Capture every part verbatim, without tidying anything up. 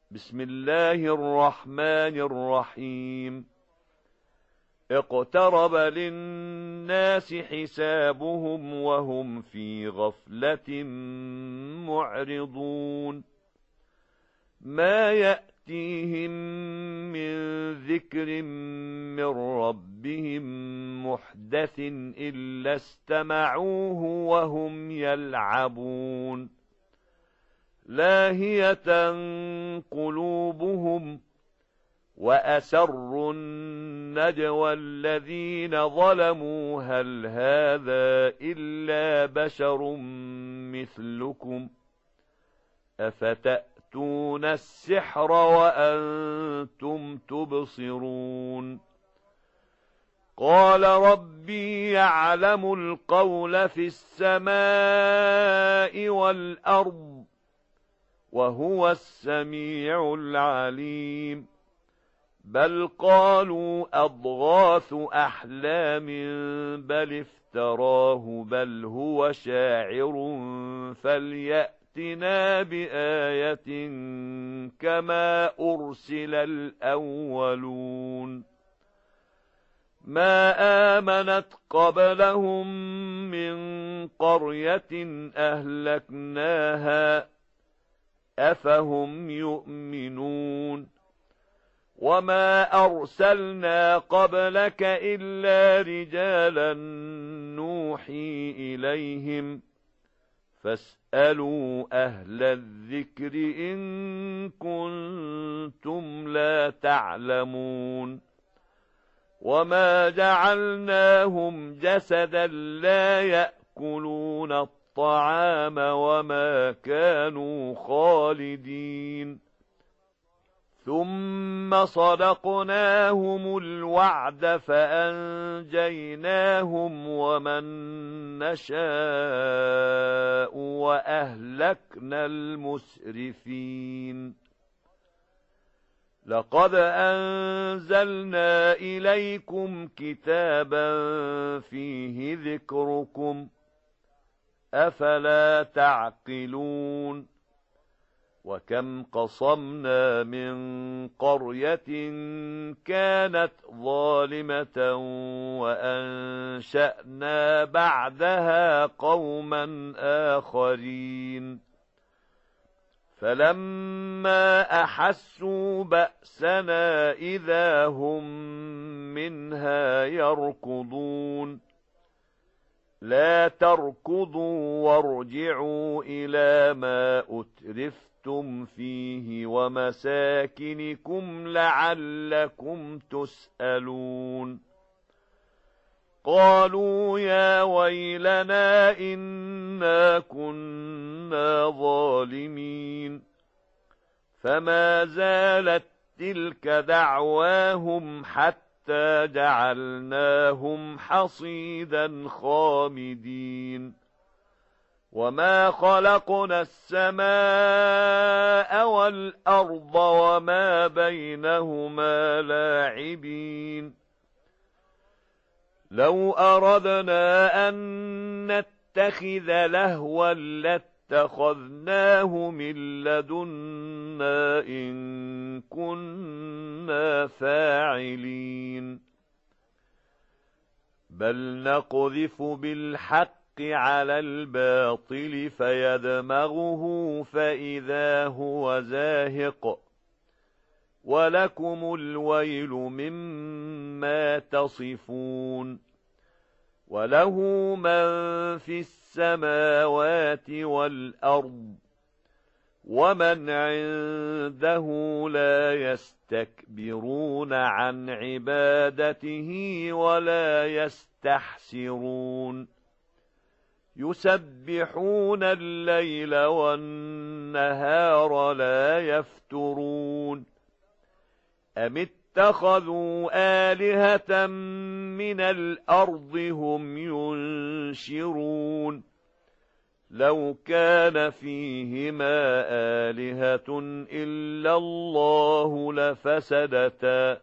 بسم الله الرحمن الرحيم اقترب للناس حسابهم وهم في غفلة معرضون ما يأتيهم من ذكر من ربهم محدث إلا استمعوه وهم يلعبون لاهية قلوبهم وأسروا النجوى الذين ظلموا هل هذا إلا بشر مثلكم أفتأتون السحر وأنتم تبصرون قال ربي يعلم القول في السماء والأرض وهو السميع العليم بل قالوا أضغاث أحلام بل افتراه بل هو شاعر فليأتنا بآية كما أرسل الأولون ما آمنت قبلهم من قرية أهلكناها أفهم يؤمنون وما أرسلنا قبلك إلا رجالا نوحي إليهم فاسألوا أهل الذكر إن كنتم لا تعلمون وما جعلناهم جسدا لا يأكلون الطعام وما كانوا خالدين ثم صدقناهم الوعد فأنجيناهم ومن نشاء وأهلكنا المسرفين لقد أنزلنا إليكم كتابا فيه ذكركم أفلا تعقلون وكم قصمنا من قرية كانت ظالمة وأنشأنا بعدها قوما آخرين فلما أحسوا بأسنا إذا هم منها يركضون لا تركضوا وارجعوا إلى ما أترفتم فيه ومساكنكم لعلكم تسألون قالوا يا ويلنا إنا كنا ظالمين فما زالت تلك دعواهم حتى جعلناهم حصيدا خامدين وما خلقنا السماء والأرض وما بينهما لاعبين لو أردنا أن نتخذ لهوا لاتخذناه من لدنا إن كنا فاعلين بل نقذف بالحق على الباطل فيدمغه فإذا هو زاهق ولكم الويل مما تصفون وله من في السماوات والأرض ومن عنده لا يستكبرون عن عبادته ولا يستحسرون يسبحون الليل والنهار لا يفترون أم اتخذوا آلهة من الأرض هم ينشرون لو كان فيهما آلهة إلا الله لفسدتا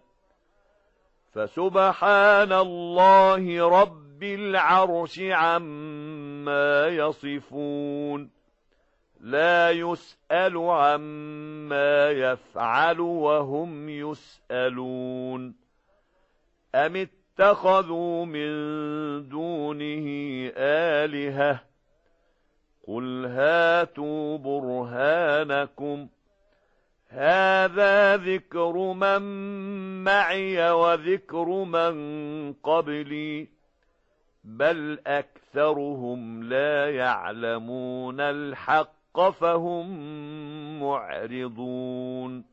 فسبحان الله رب العرش عما يصفون لا يسأل عما يفعل وهم يسألون أم اتخذوا من دونه آلهة قل هاتوا برهانكم هذا ذكر من معي وذكر من قبلي بل أكثرهم لا يعلمون الحق فهم معرضون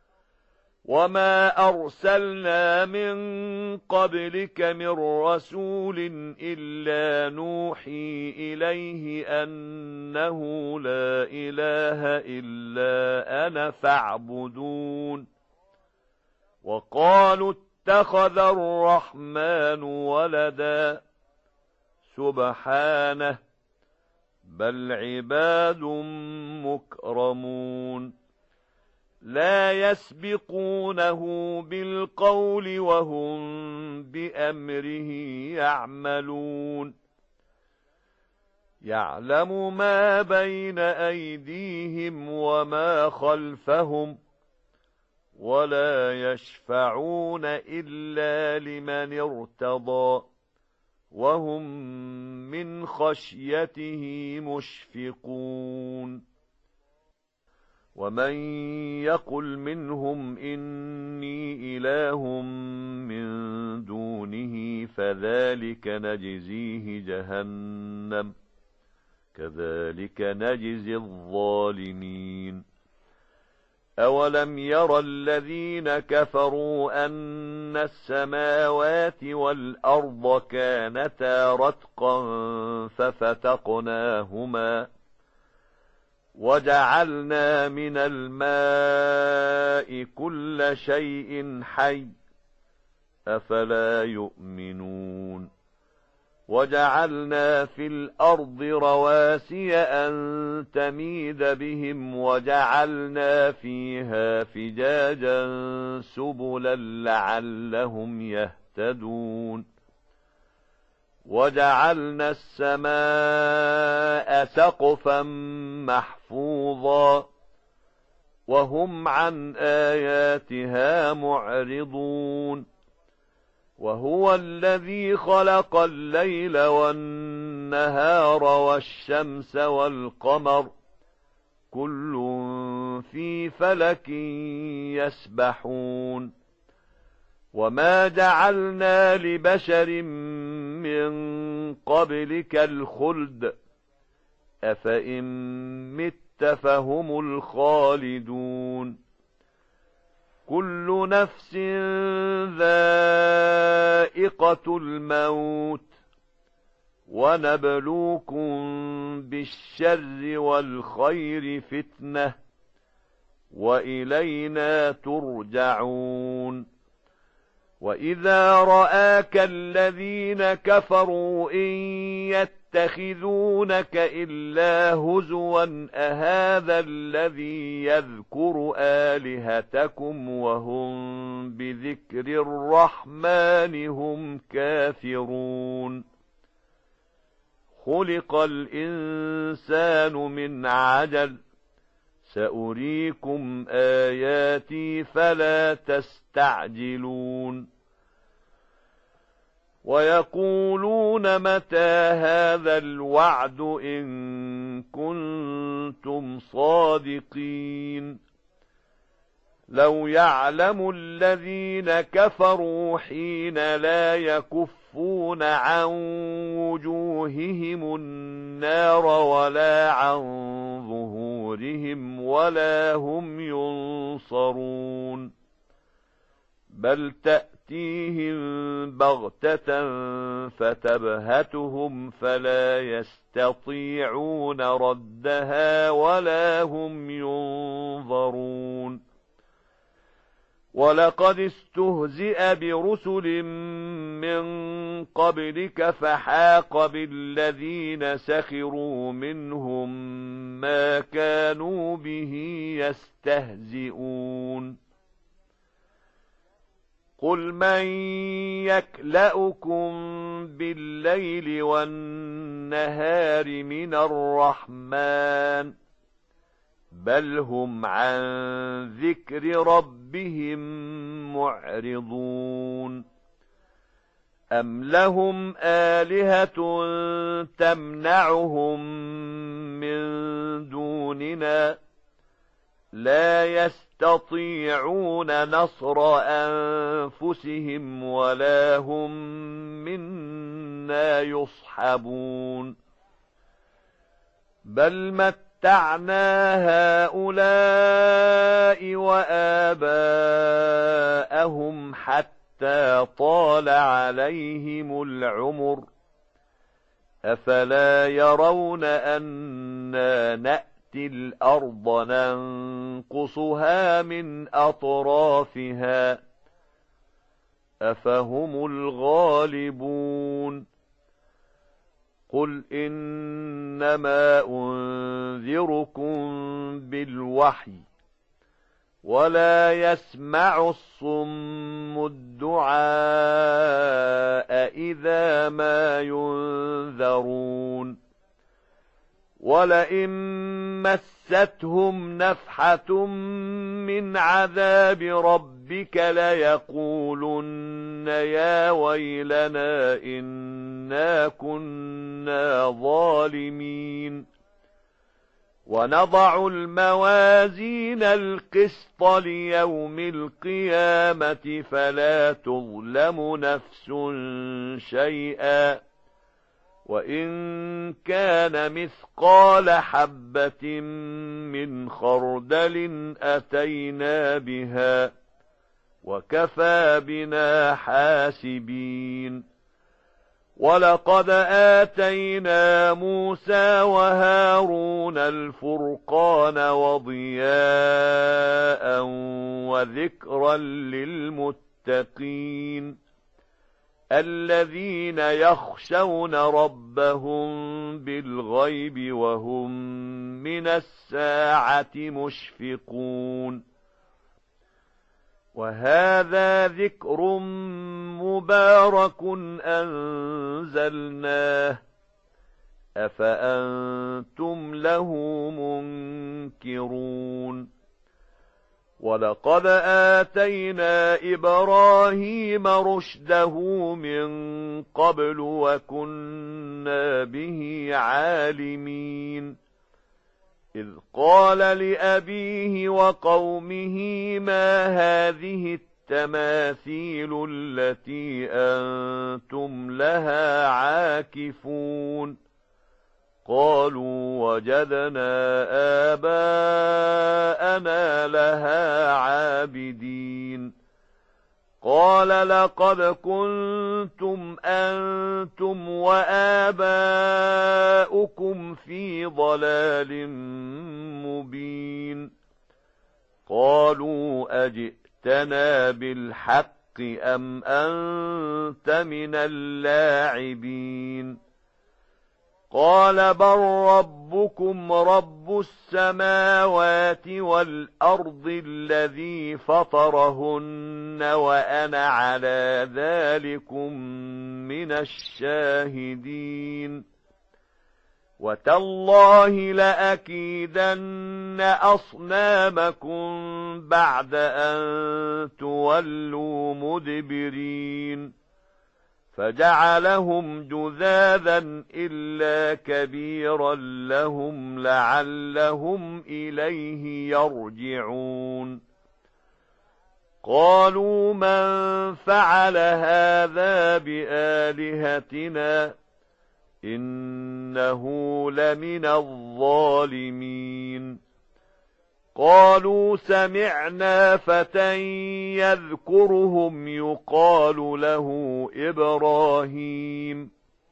وما أرسلنا من قبلك من رسول إلا نوحي إليه أنه لا إله إلا أنا فاعبدون وقالوا اتخذ الرحمن ولدا سبحانه بل عباد مكرمون لا يسبقونه بالقول وهم بأمره يعملون يعلم ما بين أيديهم وما خلفهم ولا يشفعون إلا لمن ارتضى وهم من خشيته مشفقون ومن يقل منهم إني إله من دونه فذلك نجزيه جهنم كذلك نجزي الظالمين أولم ير الذين كفروا أن السماوات والأرض كانتا رتقا ففتقناهما وجعلنا من الماء كل شيء حي أفلا يؤمنون وجعلنا في الأرض رواسي أن تميد بهم وجعلنا فيها فجاجا سبلا لعلهم يهتدون وجعلنا السماء سقفا محفوظا وهم عن آياتها معرضون وهو الذي خلق الليل والنهار والشمس والقمر كل في فلك يسبحون وما جعلنا لبشر من قبلك الخلد أفإن مت فهم الخالدون كل نفس ذائقة الموت ونبلوكم بالشر والخير فتنة وإلينا ترجعون وإذا رآك الذين كفروا إن يتخذونك إلا هزوا أهذا الذي يذكر آلهتكم وهم بذكر الرحمن هم كافرون خلق الإنسان من عجل سأريكم آياتي فلا تستعجلون ويقولون متى هذا الوعد إن كنتم صادقين لو يعلم الذين كفروا حين لا يكفون عن وجوههم النار ولا عن ظهورهم ولا هم ينصرون بل تأتيهم بغتة فتبهتهم فلا يستطيعون ردها ولا هم ينظرون ولقد استهزئ برسل من قبلك فحاق بالذين سخروا منهم ما كانوا به يستهزئون قل من يكلأكم بالليل والنهار من الرحمن بل هم عن ذكر ربهم معرضون أم لهم آلهة تمنعهم من دوننا لا يستطيعون نصر أنفسهم ولا هم منا يصحبون بل متعنا هؤلاء وآباءهم حتى طال عليهم العمر أفلا يرون أنا نأتي الأرض ننقصها من أطرافها أفهم الغالبون قل إنما أنذركم بالوحي ولا يسمع الصم الدعاء إذا ما ينذرون ولئن مستهم نفحة من عذاب ربك ليقولن يا ويلنا إنا كنا ظالمين ونضع الموازين القسط ليوم القيامة فلا تظلم نفس شيئا وإن كان مثقال حبة من خردل أتينا بها وكفى بنا حاسبين ولقد آتينا موسى وهارون الفرقان وضياء وذكرا للمتقين الذين يخشون ربهم بالغيب وهم من الساعة مشفقون وهذا ذكر مبارك أنزلناه أفأنتم له منكرون ولقد آتينا إبراهيم رشده من قبل وكنا به عالمين إذ قال لأبيه وقومه ما هذه التماثيل التي أنتم لها عاكفون قالوا وجدنا آباءنا لها عابدين قال لقد كنتم أنتم وآباؤكم في ضلال مبين قالوا أجئتنا بالحق أم أنت من اللاعبين قال بل ربكم رب السماوات والأرض الذي فطرهن وأنا على ذلكم من الشاهدين وتالله لأكيدن أصنامكم بعد أن تولوا مدبرين فجعلهم جذاذا إلا كبيرا لهم لعلهم إليه يرجعون قالوا من فعل هذا بآلهتنا إنه لمن الظالمين قالوا سمعنا فتى يذكرهم يقال له إبراهيم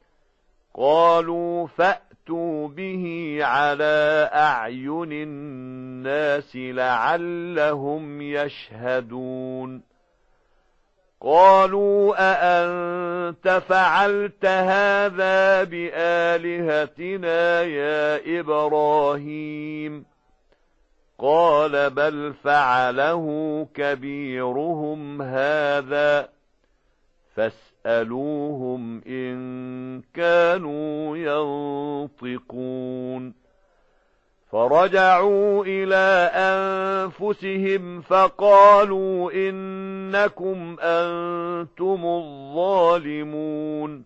قالوا فأتوا به على أعين الناس لعلهم يشهدون قالوا أأنت فعلت هذا بآلهتنا يا إبراهيم قال بل فعله كبيرهم هذا فاسألوهم إن كانوا ينطقون فرجعوا إلى أنفسهم فقالوا إنكم أنتم الظالمون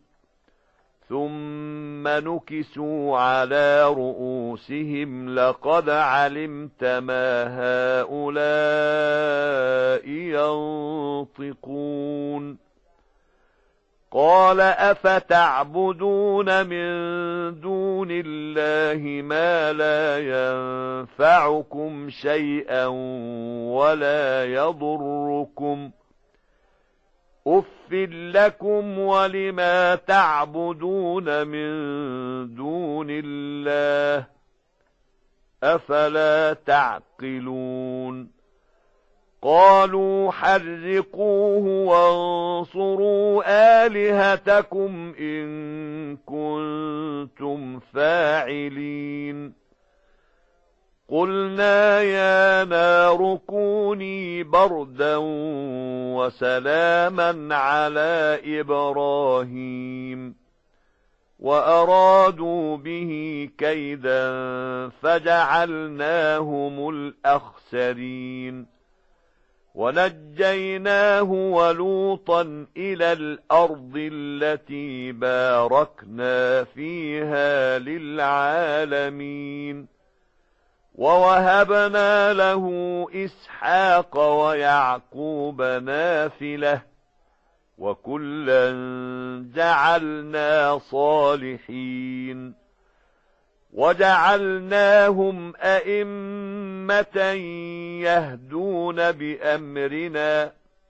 ثم نكسوا على رؤوسهم لقد علمت ما هؤلاء ينطقون قال أفتعبدون من دون الله ما لا ينفعكم شيئا ولا يضركم أف لكم ولما تعبدون من دون الله أفلا تعقلون قالوا حرقوه وانصروا آلهتكم إن كنتم فاعلين قلنا يا نار كوني بردا وسلاما على إبراهيم وأرادوا به كيدا فجعلناهم الأخسرين ونجيناه ولوطا إلى الأرض التي باركنا فيها للعالمين ووهبنا له إسحاق ويعقوب نافلة وكلا جعلنا صالحين وجعلناهم أئمة يهدون بأمرنا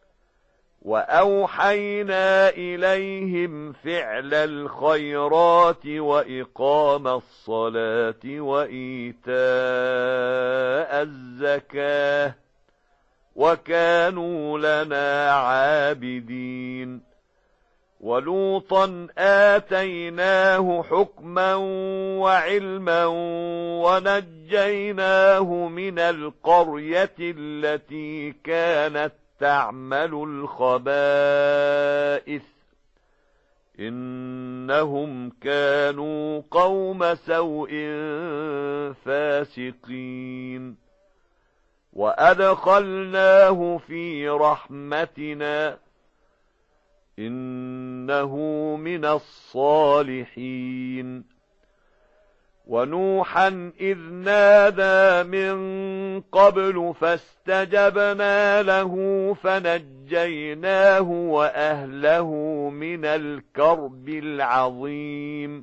وأوحينا إليهم فعل الخيرات وإقام الصلاة وإيتاء الزكاة وكانوا لنا عابدين ولوطا آتيناه حكما وعلما ونجيناه من القرية التي كانت تعمل الخبائث إنهم كانوا قوم سوء فاسقين وأدخلناه في رحمتنا إنه من الصالحين ونوحا إذ نادى من قبل فاستجبنا له فنجيناه وأهله من الكرب العظيم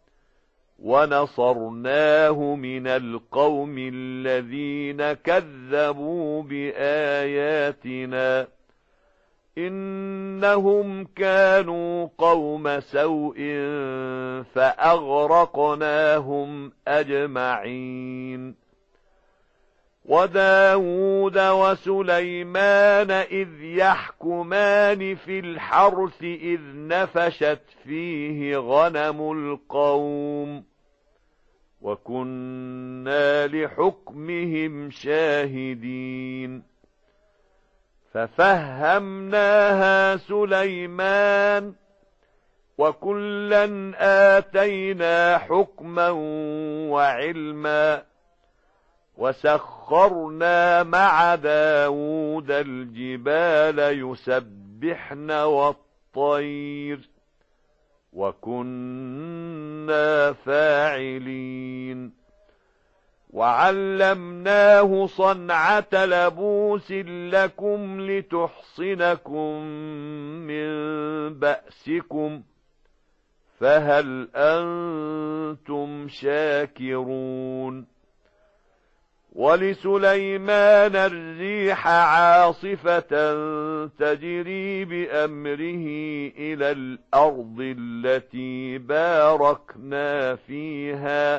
ونصرناه من القوم الذين كذبوا بآياتنا إنهم كانوا قوم سوء فأغرقناهم أجمعين وداود وسليمان إذ يحكمان في الحرث إذ نفشت فيه غنم القوم وكنا لحكمهم شاهدين ففهمناها سليمان وكلا آتينا حكما وعلما وسخرنا مع داود الجبال يسبحن والطير وكنا فاعلين وعلمناه صنعة لبوس لكم لتحصنكم من بأسكم فهل أنتم شاكرون ولسليمان الريح عاصفة تجري بأمره إلى الأرض التي باركنا فيها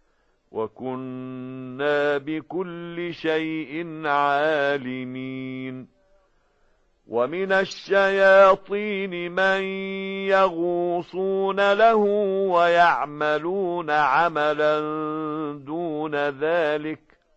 وكنا بكل شيء عالمين ومن الشياطين من يغوصون له ويعملون عملا دون ذلك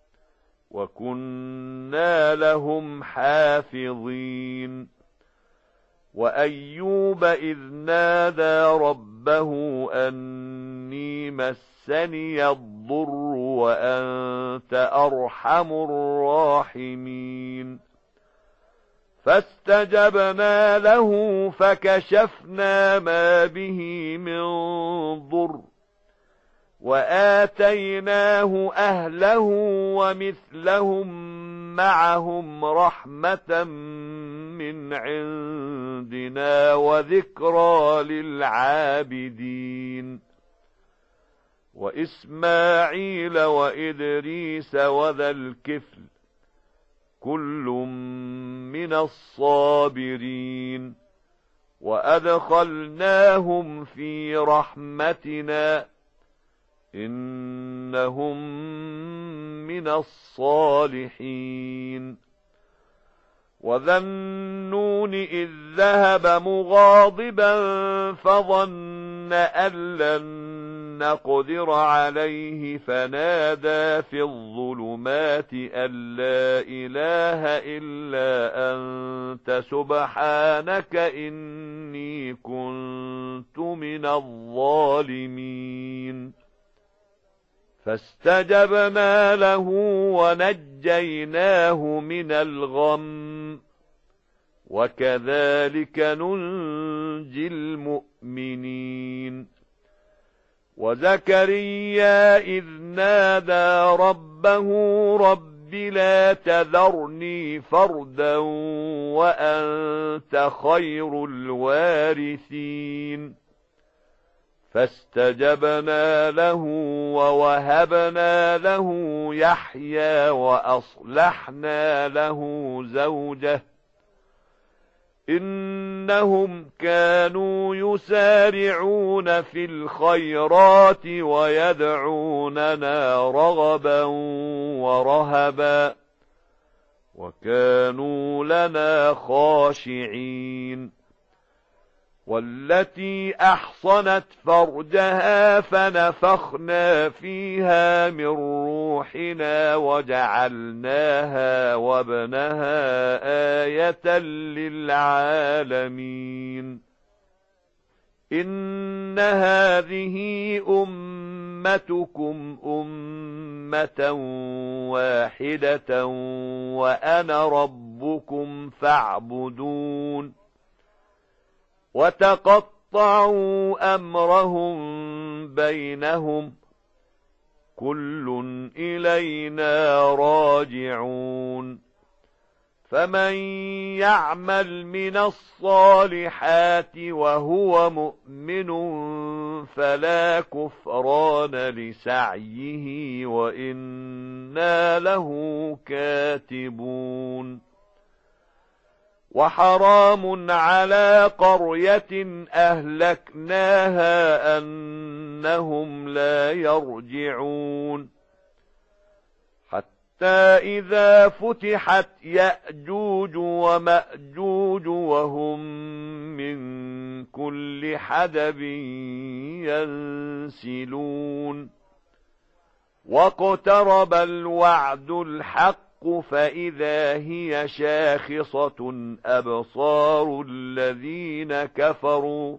وكنا لهم حافظين وأيوب إذ نادى ربه أني أني مسني الضر وأنت أرحم الراحمين فاستجبنا له فكشفنا ما به من ضر وآتيناه أهله ومثلهم معهم رحمة من عندنا وذكرى للعابدين وإسماعيل وإدريس وذا الكفل كل من الصابرين وأدخلناهم في رحمتنا إنهم من الصالحين وذا النون إذ ذهب مغاضبا فظن أن لن نقدر عليه فنادى في الظلمات أن لا إله إلا أنت سبحانك إني كنت من الظالمين فاستجبنا له ونجيناه من الغم وكذلك ننجي المؤمنين وزكريا إذ نادى ربه رب لا تذرني فردا وأنت خير الوارثين فاستجبنا له ووهبنا له يحيى وأصلحنا له زوجه إنهم كانوا يسارعون في الخيرات ويدعوننا رغبا ورهبا وكانوا لنا خاشعين والتي أحصنت فرجها فنفخنا فيها من روحنا وجعلناها وابنها آية للعالمين إن هذه أمتكم أمة واحدة وأنا ربكم فاعبدون وتقطعوا أمرهم بينهم كل إلينا راجعون فمن يعمل من الصالحات وهو مؤمن فلا كفران لسعيه وإنا له كاتبون وحرام على قرية أهلكناها أنهم لا يرجعون حتى إذا فتحت يأجوج ومأجوج وهم من كل حدب ينسلون واقترب الوعد الحق فإذا هي شاخصة أبصار الذين كفروا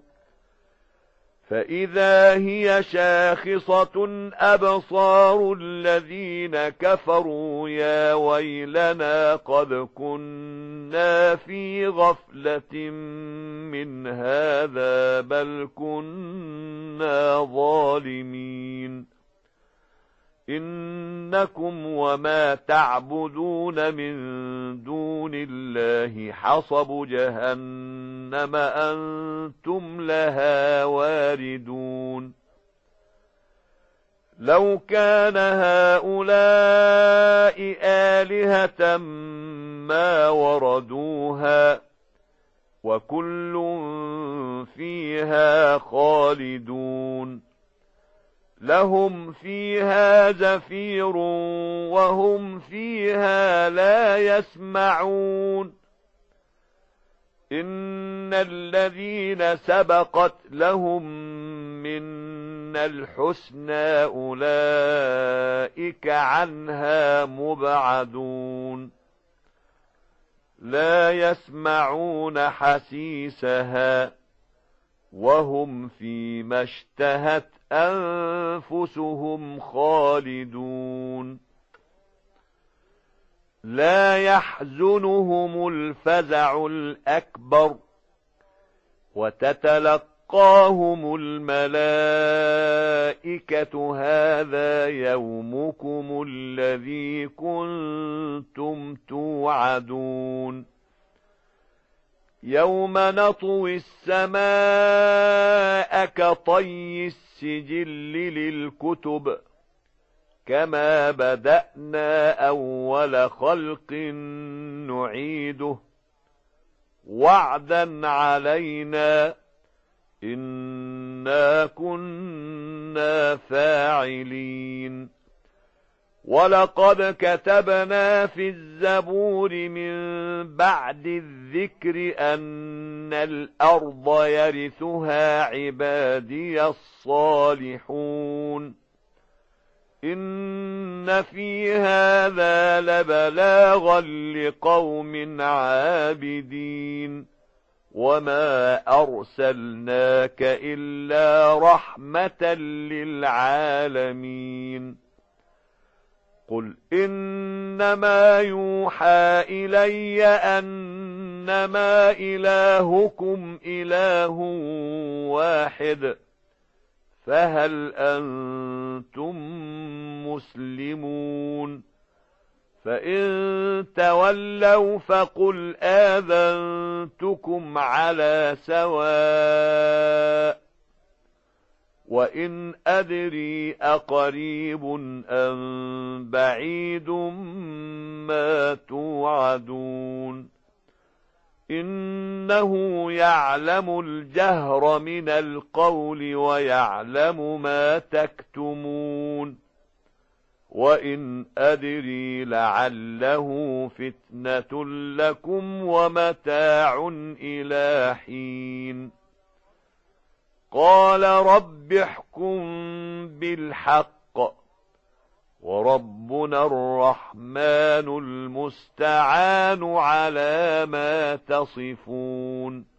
فإذا هي شاخصة أبصار الذين كفروا يا ويلنا قد كنا في غفلة من هذا بل كنا ظالمين إنكم وما تعبدون من دون الله حصب جهنم أنتم لها واردون لو كان هؤلاء آلهة ما وردوها وكل فيها خالدون لهم فيها زفير وهم فيها لا يسمعون إن الذين سبقت لهم منا الحسنى أولئك عنها مبعدون لا يسمعون حسيسها وهم فيما اشتهت أنفسهم خالدون لا يحزنهم الفزع الأكبر وتتلقاهم الملائكة هذا يومكم الذي كنتم توعدون يوم نطوي السماء كطي السجل للكتب كما بدأنا أول خلق نعيده وعدا علينا إنا كنا فاعلين ولقد كتبنا في الزبور من بعد الذكر أن الأرض يرثها عبادي الصالحون إن في هذا لبلاغا لقوم عابدين وما أرسلناك إلا رحمة للعالمين قل إنما يوحى إلي أنما إلهكم إله واحد فهل أنتم مسلمون فإن تولوا فقل آذنتكم على سواء وإن أدري أقريب أم بعيد ما توعدون إنه يعلم الجهر من القول ويعلم ما تكتمون وإن أدري لعله فتنة لكم ومتاع إلى حين قال رب احكم بالحق وربنا الرحمن المستعان على ما تصفون